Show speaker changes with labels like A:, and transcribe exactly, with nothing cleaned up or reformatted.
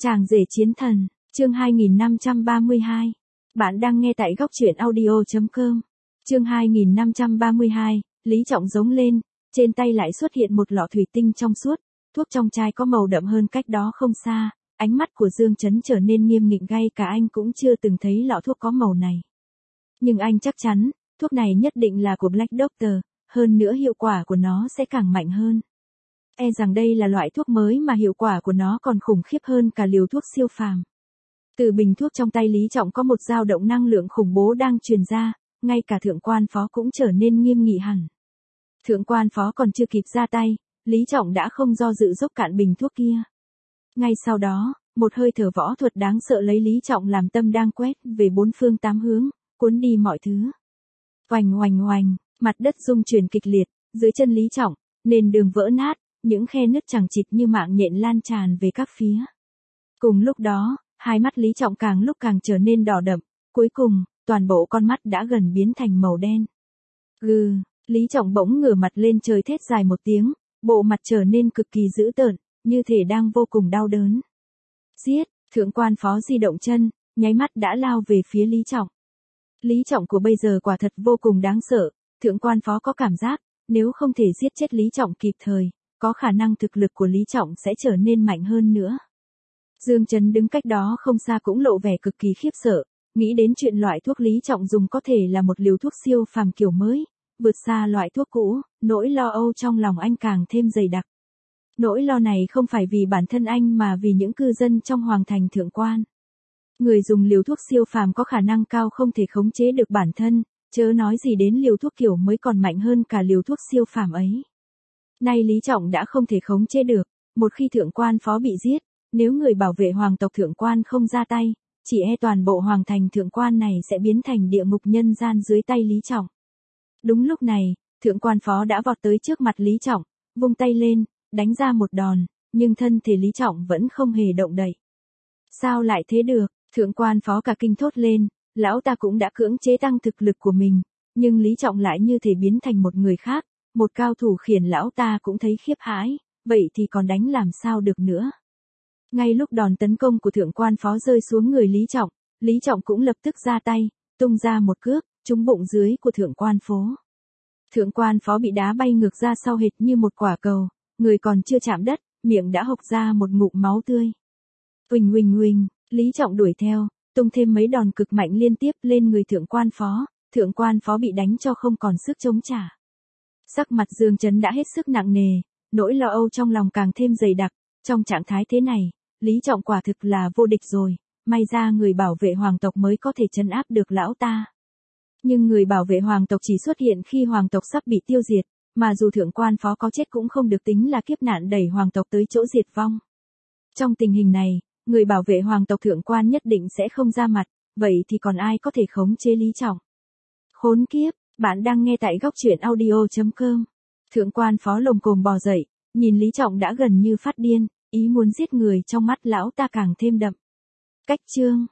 A: Chàng rể chiến thần, chương hai nghìn năm trăm ba mươi hai. Bạn đang nghe tại góc truyện audio chấm com. Chương hai nghìn năm trăm ba mươi hai, Lý Trọng giống lên, trên tay lại xuất hiện một lọ thủy tinh trong suốt, thuốc trong chai có màu đậm hơn cách đó không xa, ánh mắt của Dương Chấn trở nên nghiêm nghị, ngay cả anh cũng chưa từng thấy lọ thuốc có màu này. Nhưng anh chắc chắn, thuốc này nhất định là của Black Doctor, hơn nữa hiệu quả của nó sẽ càng mạnh hơn. E rằng đây là loại thuốc mới mà hiệu quả của nó còn khủng khiếp hơn cả liều thuốc siêu phàm. Từ bình thuốc trong tay Lý Trọng có một dao động năng lượng khủng bố đang truyền ra, ngay cả thượng quan phó cũng trở nên nghiêm nghị hẳn. Thượng quan phó còn chưa kịp ra tay, Lý Trọng đã không do dự dốc cạn bình thuốc kia. Ngay sau đó, một hơi thở võ thuật đáng sợ lấy Lý Trọng làm tâm đang quét về bốn phương tám hướng, cuốn đi mọi thứ. Oành oành oành, mặt đất rung chuyển kịch liệt, dưới chân Lý Trọng, nền đường vỡ nát, những khe nứt chằng chịt như mạng nhện lan tràn về các phía. Cùng lúc đó, hai mắt Lý Trọng càng lúc càng trở nên đỏ đậm, cuối cùng, toàn bộ con mắt đã gần biến thành màu đen. Gừ, Lý Trọng bỗng ngửa mặt lên trời thét dài một tiếng, bộ mặt trở nên cực kỳ dữ tợn, như thể đang vô cùng đau đớn. Giết, thượng quan phó di động chân, nháy mắt đã lao về phía Lý Trọng. Lý Trọng của bây giờ quả thật vô cùng đáng sợ, thượng quan phó có cảm giác, nếu không thể giết chết Lý Trọng kịp thời, có khả năng thực lực của Lý Trọng sẽ trở nên mạnh hơn nữa. Dương Chấn đứng cách đó không xa cũng lộ vẻ cực kỳ khiếp sợ, nghĩ đến chuyện loại thuốc Lý Trọng dùng có thể là một liều thuốc siêu phàm kiểu mới, vượt xa loại thuốc cũ, nỗi lo âu trong lòng anh càng thêm dày đặc. Nỗi lo này không phải vì bản thân anh mà vì những cư dân trong hoàng thành thượng quan. Người dùng liều thuốc siêu phàm có khả năng cao không thể khống chế được bản thân, chớ nói gì đến liều thuốc kiểu mới còn mạnh hơn cả liều thuốc siêu phàm ấy. Nay Lý Trọng đã không thể khống chế được, một khi thượng quan phó bị giết, nếu người bảo vệ hoàng tộc thượng quan không ra tay, chỉ e toàn bộ hoàng thành thượng quan này sẽ biến thành địa ngục nhân gian dưới tay Lý Trọng. Đúng lúc này, thượng quan phó đã vọt tới trước mặt Lý Trọng, vung tay lên, đánh ra một đòn, nhưng thân thể Lý Trọng vẫn không hề động đậy. Sao lại thế được? Thượng quan phó cả kinh thốt lên, lão ta cũng đã cưỡng chế tăng thực lực của mình, nhưng Lý Trọng lại như thể biến thành một người khác, một cao thủ khiển lão ta cũng thấy khiếp hãi, vậy thì còn đánh làm sao được nữa. Ngay lúc đòn tấn công của thượng quan phó rơi xuống người Lý Trọng, Lý Trọng cũng lập tức ra tay, tung ra một cước, trúng bụng dưới của thượng quan phố. Thượng quan phó bị đá bay ngược ra sau hệt như một quả cầu, người còn chưa chạm đất, miệng đã hộc ra một ngụm máu tươi. Huỳnh huỳnh huỳnh, Lý Trọng đuổi theo, tung thêm mấy đòn cực mạnh liên tiếp lên người thượng quan phó, thượng quan phó bị đánh cho không còn sức chống trả. Sắc mặt Dương Chấn đã hết sức nặng nề, nỗi lo âu trong lòng càng thêm dày đặc, trong trạng thái thế này, Lý Trọng quả thực là vô địch rồi, may ra người bảo vệ hoàng tộc mới có thể trấn áp được lão ta. Nhưng người bảo vệ hoàng tộc chỉ xuất hiện khi hoàng tộc sắp bị tiêu diệt, mà dù thượng quan phó có chết cũng không được tính là kiếp nạn đẩy hoàng tộc tới chỗ diệt vong. Trong tình hình này, người bảo vệ hoàng tộc thượng quan nhất định sẽ không ra mặt, vậy thì còn ai có thể khống chế Lý Trọng? Khốn kiếp, bạn đang nghe tại góc truyện audio chấm com. Thượng quan phó lồm cồm bò dậy, nhìn Lý Trọng đã gần như phát điên, ý muốn giết người trong mắt lão ta càng thêm đậm. Cách chương